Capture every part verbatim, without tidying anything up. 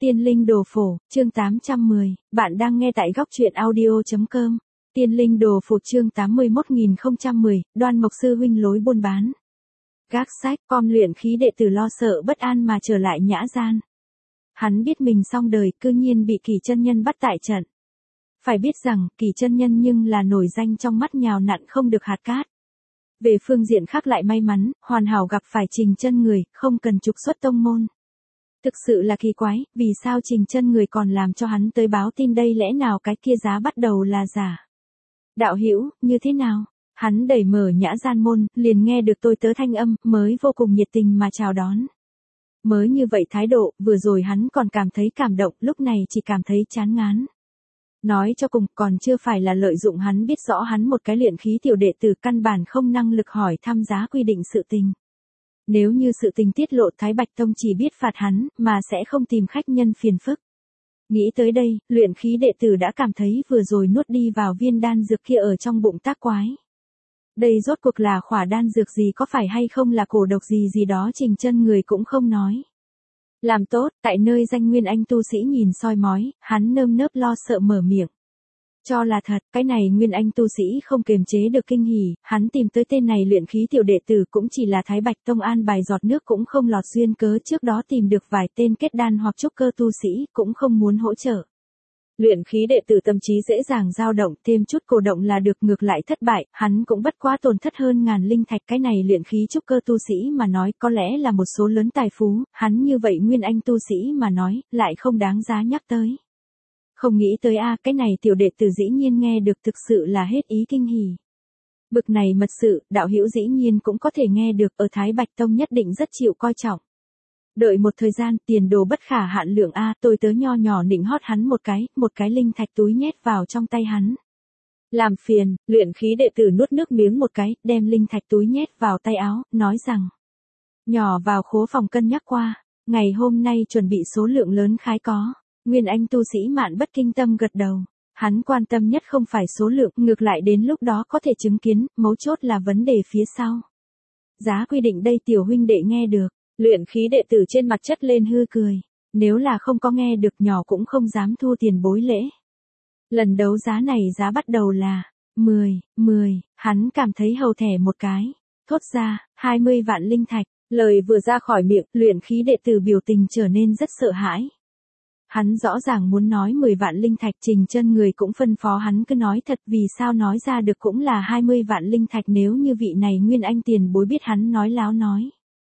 Tiên linh đồ phổ, chương tám trăm mười, bạn đang nghe tại góc truyện audio.com. Tiên linh đồ phổ chương tám mươi mốt nghìn không trăm mười, Đoan Mộc sư huynh lối buôn bán. Gác sách, com luyện khí đệ tử lo sợ bất an mà trở lại nhã gian. Hắn biết mình xong đời, cư nhiên bị Kỳ chân nhân bắt tại trận. Phải biết rằng, Kỳ chân nhân nhưng là nổi danh trong mắt nhào nặn không được hạt cát. Về phương diện khác lại may mắn, hoàn hảo gặp phải Trình chân người, không cần trục xuất tông môn. Thực sự là kỳ quái, vì sao Trình chân người còn làm cho hắn tới báo tin đây, lẽ nào cái kia giá bắt đầu là giả? Đạo hữu, như thế nào? Hắn đẩy mở nhã gian môn, liền nghe được tôi tớ thanh âm, mới vô cùng nhiệt tình mà chào đón. Mới như vậy thái độ, vừa rồi hắn còn cảm thấy cảm động, lúc này chỉ cảm thấy chán ngán. Nói cho cùng, còn chưa phải là lợi dụng hắn biết rõ hắn một cái luyện khí tiểu đệ tử căn bản không năng lực hỏi thăm giá quy định sự tình. Nếu như sự tình tiết lộ, Thái Bạch Tông chỉ biết phạt hắn, mà sẽ không tìm khách nhân phiền phức. Nghĩ tới đây, luyện khí đệ tử đã cảm thấy vừa rồi nuốt đi vào viên đan dược kia ở trong bụng tác quái. Đây rốt cuộc là khỏa đan dược gì, có phải hay không là cổ độc gì gì đó Trình chân người cũng không nói. Làm tốt, tại nơi danh nguyên anh tu sĩ nhìn soi mói, hắn nơm nớp lo sợ mở miệng. Cho là thật, cái này nguyên anh tu sĩ không kiềm chế được kinh hỉ, hắn tìm tới tên này luyện khí tiểu đệ tử cũng chỉ là Thái Bạch Tông an bài giọt nước cũng không lọt duyên cớ, trước đó tìm được vài tên kết đan hoặc trúc cơ tu sĩ, cũng không muốn hỗ trợ. Luyện khí đệ tử tâm trí dễ dàng dao động, thêm chút cổ động là được, ngược lại thất bại, hắn cũng bất quá tổn thất hơn ngàn linh thạch, cái này luyện khí trúc cơ tu sĩ mà nói có lẽ là một số lớn tài phú, hắn như vậy nguyên anh tu sĩ mà nói, lại không đáng giá nhắc tới. Không nghĩ tới a, cái này tiểu đệ tử dĩ nhiên nghe được, thực sự là hết ý kinh hỉ. Bực này mật sự, đạo hữu dĩ nhiên cũng có thể nghe được, ở Thái Bạch Tông nhất định rất chịu coi trọng. Đợi một thời gian, tiền đồ bất khả hạn lượng a, tôi tớ nho nhỏ nịnh hót hắn một cái, một cái linh thạch túi nhét vào trong tay hắn. Làm phiền, luyện khí đệ tử nuốt nước miếng một cái, đem linh thạch túi nhét vào tay áo, nói rằng. Nhỏ vào khố phòng cân nhắc qua, ngày hôm nay chuẩn bị số lượng lớn khái có. Nguyên anh tu sĩ Mạn Bất kinh tâm gật đầu. Hắn quan tâm nhất không phải số lượng, ngược lại đến lúc đó có thể chứng kiến, mấu chốt là vấn đề phía sau. Giá quy định đây tiểu huynh đệ nghe được, luyện khí đệ tử trên mặt chất lên hư cười. Nếu là không có nghe được, nhỏ cũng không dám thua tiền bối lễ. Lần đấu giá này giá bắt đầu là mười, mười, hắn cảm thấy hầu thẻ một cái. Thốt ra, hai mươi vạn linh thạch, lời vừa ra khỏi miệng, luyện khí đệ tử biểu tình trở nên rất sợ hãi. Hắn rõ ràng muốn nói mười vạn linh thạch, Trình chân người cũng phân phó hắn cứ nói thật, vì sao nói ra được cũng là hai mươi vạn linh thạch, nếu như vị này nguyên anh tiền bối biết hắn nói láo nói.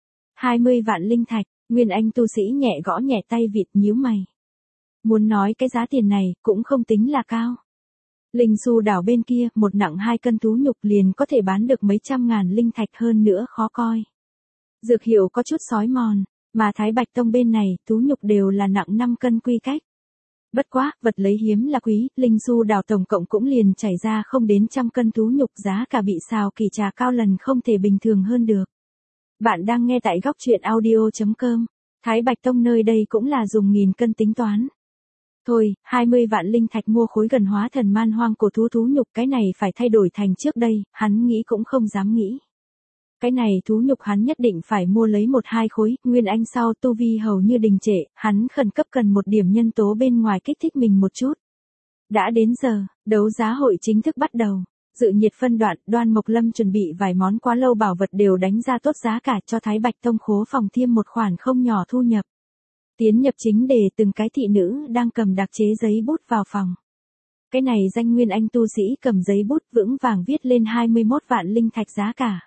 hai mươi vạn linh thạch, nguyên anh tu sĩ nhẹ gõ nhẹ tay vịt, nhíu mày. Muốn nói cái giá tiền này, cũng không tính là cao. Linh Xu đảo bên kia, một nặng hai cân thú nhục liền có thể bán được mấy trăm ngàn linh thạch, hơn nữa khó coi. Dược hiệu có chút sói mòn. Mà Thái Bạch Tông bên này, thú nhục đều là nặng năm cân quy cách. Bất quá, vật lấy hiếm là quý, Linh Xu đảo tổng cộng cũng liền chảy ra không đến trăm cân thú nhục, giá cả bị xào kỳ trà cao lần không thể bình thường hơn được. Bạn đang nghe tại góc truyện audio.com, Thái Bạch Tông nơi đây cũng là dùng nghìn cân tính toán. Thôi, hai mươi vạn linh thạch mua khối gần hóa thần man hoang cổ thú thú nhục, cái này phải thay đổi thành trước đây, hắn nghĩ cũng không dám nghĩ. Cái này thú nhục hắn nhất định phải mua lấy một hai khối, nguyên anh sau tu vi hầu như đình trệ, hắn khẩn cấp cần một điểm nhân tố bên ngoài kích thích mình một chút. Đã đến giờ, đấu giá hội chính thức bắt đầu. Dự nhiệt phân đoạn, Đoan Mộc Lâm chuẩn bị vài món quá lâu bảo vật đều đánh ra tốt giá cả, cho Thái Bạch Tông khố phòng thêm một khoản không nhỏ thu nhập. Tiến nhập chính đề, từng cái thị nữ đang cầm đặc chế giấy bút vào phòng. Cái này danh nguyên anh tu sĩ cầm giấy bút vững vàng viết lên hai mươi mốt vạn linh thạch giá cả.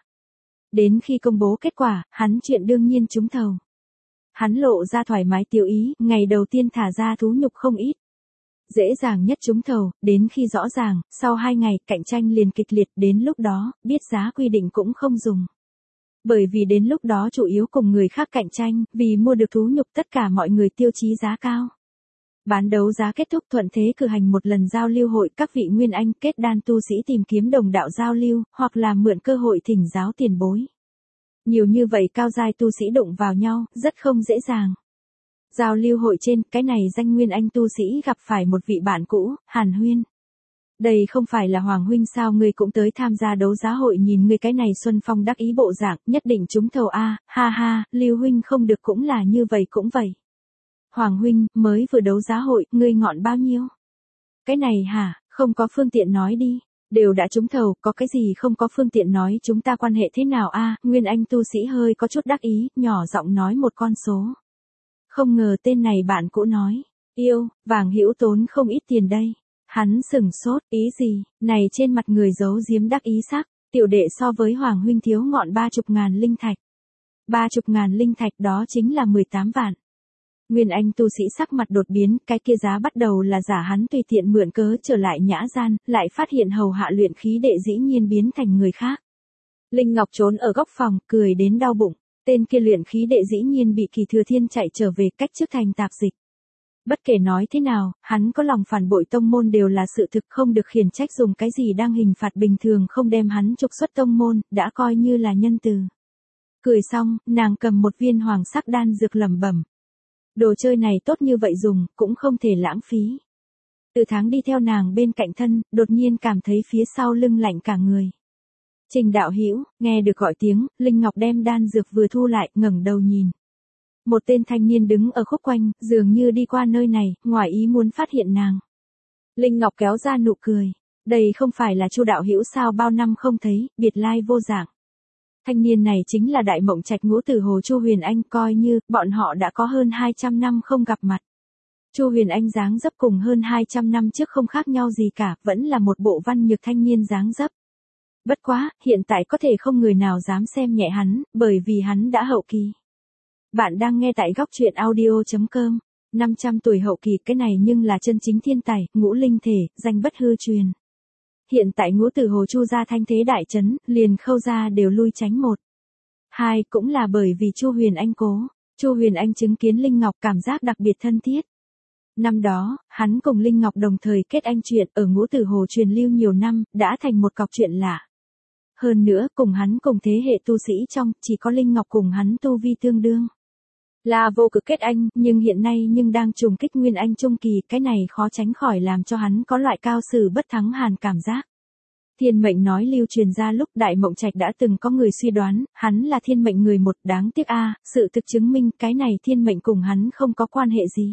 Đến khi công bố kết quả, hắn chuyện đương nhiên trúng thầu. Hắn lộ ra thoải mái tiêu ý, ngày đầu tiên thả ra thú nhục không ít. Dễ dàng nhất trúng thầu, đến khi rõ ràng, sau hai ngày, cạnh tranh liền kịch liệt, đến lúc đó, biết giá quy định cũng không dùng. Bởi vì đến lúc đó chủ yếu cùng người khác cạnh tranh, vì mua được thú nhục tất cả mọi người tiêu chí giá cao. Bán đấu giá kết thúc, thuận thế cử hành một lần giao lưu hội, các vị nguyên anh kết đan tu sĩ tìm kiếm đồng đạo giao lưu, hoặc là mượn cơ hội thỉnh giáo tiền bối. Nhiều như vậy cao giai tu sĩ đụng vào nhau, rất không dễ dàng. Giao lưu hội trên, cái này danh nguyên anh tu sĩ gặp phải một vị bạn cũ, Hàn Huyên. Đây không phải là Hoàng huynh sao, ngươi cũng tới tham gia đấu giá hội, nhìn ngươi cái này xuân phong đắc ý bộ dạng, nhất định trúng thầu a, ha ha, Lưu huynh không được cũng là như vậy cũng vậy. Hoàng huynh, mới vừa đấu giá hội, ngươi ngọn bao nhiêu? Cái này hả, không có phương tiện nói đi. Đều đã trúng thầu, có cái gì không có phương tiện nói chúng ta quan hệ thế nào a? Nguyên Anh tu sĩ hơi có chút đắc ý, nhỏ giọng nói một con số. Không ngờ tên này bạn cũ nói, yêu, vàng hữu tốn không ít tiền đây. Hắn sửng sốt, ý gì, này trên mặt người giấu giếm đắc ý sắc, tiểu đệ so với Hoàng huynh thiếu ngọn ba chục ngàn linh thạch. Ba chục ngàn linh thạch đó chính là mười tám vạn. Nguyên Anh tu sĩ sắc mặt đột biến, cái kia giá bắt đầu là giả hắn tùy tiện mượn cớ trở lại nhã gian, lại phát hiện hầu hạ luyện khí đệ dĩ nhiên biến thành người khác. Linh Ngọc trốn ở góc phòng, cười đến đau bụng, tên kia luyện khí đệ dĩ nhiên bị Kỳ Thừa Thiên chạy trở về cách trước thành tạp dịch. Bất kể nói thế nào, hắn có lòng phản bội tông môn đều là sự thực, không được khiển trách dùng cái gì đang hình phạt bình thường không đem hắn trục xuất tông môn, đã coi như là nhân từ. Cười xong, nàng cầm một viên hoàng sắc đan dược lẩm bẩm. Đồ chơi này tốt như vậy dùng, cũng không thể lãng phí. Từ tháng đi theo nàng bên cạnh thân, đột nhiên cảm thấy phía sau lưng lạnh cả người. Trình đạo hữu, nghe được gọi tiếng, Linh Ngọc đem đan dược vừa thu lại, ngẩng đầu nhìn. Một tên thanh niên đứng ở khúc quanh, dường như đi qua nơi này, ngoài ý muốn phát hiện nàng. Linh Ngọc kéo ra nụ cười. Đây không phải là Chu đạo hữu sao, bao năm không thấy, biệt lai vô dạng. Thanh niên này chính là Đại Mộng Trạch Ngũ Tử Hồ Chu Huyền Anh, coi như bọn họ đã có hơn hai trăm năm không gặp mặt. Chu Huyền Anh dáng dấp cùng hơn hai trăm năm trước không khác nhau gì cả, vẫn là một bộ văn nhược thanh niên dáng dấp. Bất quá, hiện tại có thể không người nào dám xem nhẹ hắn, bởi vì hắn đã hậu kỳ. Bạn đang nghe tại góc truyện audio chấm com. năm trăm tuổi hậu kỳ, cái này nhưng là chân chính thiên tài, ngũ linh thể, danh bất hư truyền. Hiện tại Ngũ Tử Hồ Chu gia thanh thế đại chấn, liền Khâu gia đều lui tránh một. Hai, cũng là bởi vì Chu Huyền Anh cố. Chu Huyền Anh chứng kiến Linh Ngọc cảm giác đặc biệt thân thiết. Năm đó, hắn cùng Linh Ngọc đồng thời kết anh chuyện ở Ngũ Tử Hồ truyền lưu nhiều năm, đã thành một cọc chuyện lạ. Hơn nữa, cùng hắn cùng thế hệ tu sĩ trong, chỉ có Linh Ngọc cùng hắn tu vi tương đương. Là vô cực kết anh, nhưng hiện nay nhưng đang trùng kích Nguyên Anh trung kỳ, cái này khó tránh khỏi làm cho hắn có loại cao sử bất thắng hàn cảm giác. Thiên mệnh nói lưu truyền ra lúc Đại Mộng Trạch đã từng có người suy đoán, hắn là thiên mệnh người một, đáng tiếc a, sự thực chứng minh cái này thiên mệnh cùng hắn không có quan hệ gì.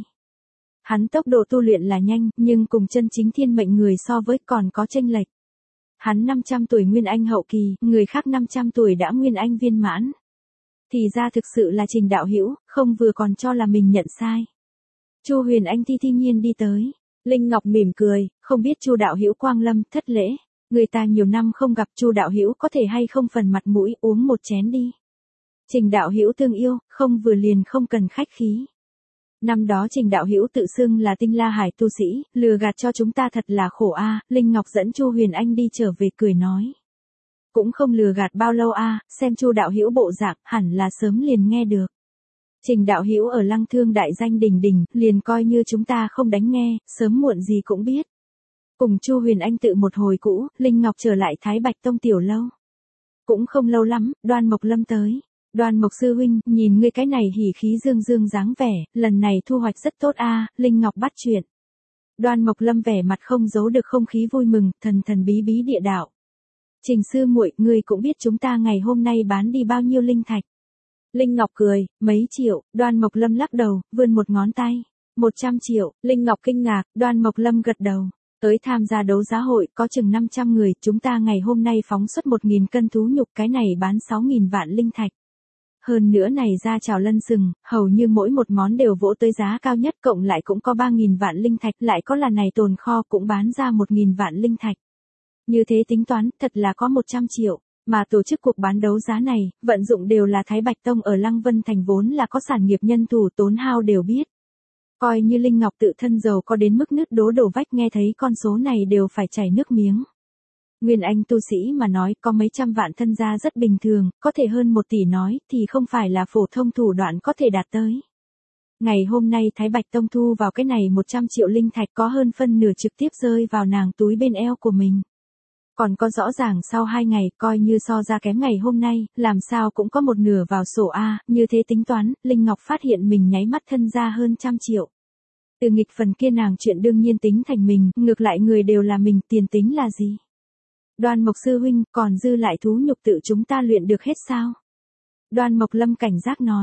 Hắn tốc độ tu luyện là nhanh, nhưng cùng chân chính thiên mệnh người so với còn có chênh lệch. Hắn năm trăm tuổi Nguyên Anh hậu kỳ, người khác năm trăm tuổi đã Nguyên Anh viên mãn. Thì ra thực sự là Trình đạo hữu, không vừa còn cho là mình nhận sai. Chu Huyền Anh thi thi nhiên đi tới. Linh Ngọc mỉm cười, không biết Chu đạo hữu quang lâm, thất lễ. Người ta nhiều năm không gặp, Chu đạo hữu có thể hay không phần mặt mũi uống một chén đi. Trình đạo hữu thương yêu, không vừa liền không cần khách khí. Năm đó Trình đạo hữu tự xưng là Tinh La Hải tu sĩ, lừa gạt cho chúng ta thật là khổ a. Linh Ngọc dẫn Chu Huyền Anh đi trở về cười nói. Cũng không lừa gạt bao lâu a, xem Chu đạo hữu bộ dạng, hẳn là sớm liền nghe được. Trình đạo hữu ở Lăng Thương đại danh đỉnh đỉnh, liền coi như chúng ta không đánh nghe, sớm muộn gì cũng biết. Cùng Chu Huyền Anh tự một hồi cũ, Linh Ngọc trở lại Thái Bạch Tông tiểu lâu. Cũng không lâu lắm, Đoan Mộc Lâm tới. Đoan Mộc sư huynh, nhìn ngươi cái này hỉ khí dương dương dáng vẻ, lần này thu hoạch rất tốt a. Linh Ngọc bắt chuyện. Đoan Mộc Lâm vẻ mặt không giấu được không khí vui mừng, thần thần bí bí địa đạo. Trình sư muội, ngươi cũng biết chúng ta ngày hôm nay bán đi bao nhiêu linh thạch. Linh Ngọc cười, mấy triệu. Đoan Mộc Lâm lắc đầu, vươn một ngón tay. Một trăm triệu. Linh Ngọc kinh ngạc, Đoan Mộc Lâm gật đầu. Tới tham gia đấu giá hội, có chừng năm trăm người, chúng ta ngày hôm nay phóng xuất một nghìn cân thú nhục, cái này bán sáu nghìn vạn linh thạch. Hơn nữa này ra chào lân sừng, hầu như mỗi một món đều vỗ tới giá cao nhất, cộng lại cũng có ba nghìn vạn linh thạch, lại có là này tồn kho cũng bán ra một nghìn vạn linh thạch. Như thế tính toán, thật là có một trăm triệu, mà tổ chức cuộc bán đấu giá này, vận dụng đều là Thái Bạch Tông ở Lăng Vân Thành vốn là có sản nghiệp nhân thủ tốn hao đều biết. Coi như Linh Ngọc tự thân giàu có đến mức nứt đố đổ vách, nghe thấy con số này đều phải chảy nước miếng. Nguyên Anh tu sĩ mà nói có mấy trăm vạn thân gia rất bình thường, có thể hơn một tỷ nói thì không phải là phổ thông thủ đoạn có thể đạt tới. Ngày hôm nay Thái Bạch Tông thu vào cái này một trăm triệu linh thạch, có hơn phân nửa trực tiếp rơi vào nàng túi bên eo của mình. Còn có rõ ràng sau hai ngày, coi như so ra kém ngày hôm nay, làm sao cũng có một nửa vào sổ A, như thế tính toán, Linh Ngọc phát hiện mình nháy mắt thân ra hơn trăm triệu. Từ nghịch phần kia nàng chuyện đương nhiên tính thành mình, ngược lại người đều là mình, tiền tính là gì? Đoan Mộc sư huynh, còn dư lại thú nhục tự chúng ta luyện được hết sao? Đoan Mộc Lâm cảnh giác nói.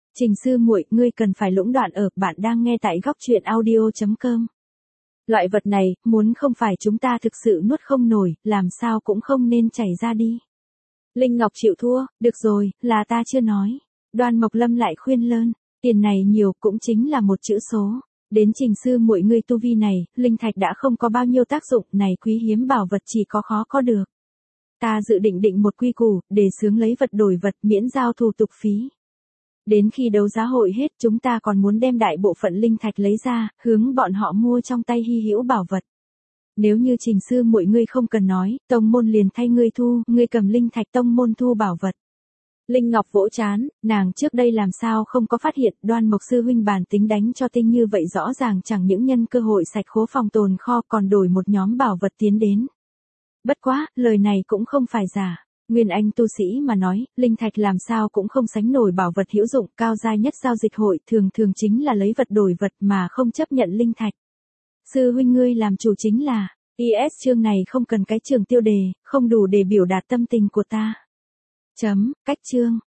Trình sư muội, ngươi cần phải lũng đoạn ở, bạn đang nghe tại góc truyện audio.com. Loại vật này, muốn không phải chúng ta thực sự nuốt không nổi, làm sao cũng không nên chảy ra đi. Linh Ngọc chịu thua, được rồi, là ta chưa nói. Đoan Mộc Lâm lại khuyên lơn, tiền này nhiều cũng chính là một chữ số. Đến Trình sư muội ngươi tu vi này, linh thạch đã không có bao nhiêu tác dụng, này quý hiếm bảo vật chỉ có khó có được. Ta dự định định một quy củ, để xướng lấy vật đổi vật miễn giao thủ tục phí. Đến khi đấu giá hội hết chúng ta còn muốn đem đại bộ phận linh thạch lấy ra, hướng bọn họ mua trong tay hy hữu bảo vật. Nếu như Trình sư muội ngươi không cần nói, tông môn liền thay ngươi thu, ngươi cầm linh thạch tông môn thu bảo vật. Linh Ngọc vỗ chán, nàng trước đây làm sao không có phát hiện Đoan Mộc sư huynh bản tính đánh cho tinh như vậy rõ ràng chẳng những nhân cơ hội sạch khố phòng tồn kho còn đổi một nhóm bảo vật tiến đến. Bất quá, lời này cũng không phải giả. Nguyên Anh tu sĩ mà nói, linh thạch làm sao cũng không sánh nổi bảo vật hữu dụng, cao giai nhất giao dịch hội thường thường chính là lấy vật đổi vật mà không chấp nhận linh thạch. Sư huynh ngươi làm chủ chính là, i ét chương này không cần cái trường tiêu đề, không đủ để biểu đạt tâm tình của ta. Chấm, cách chương.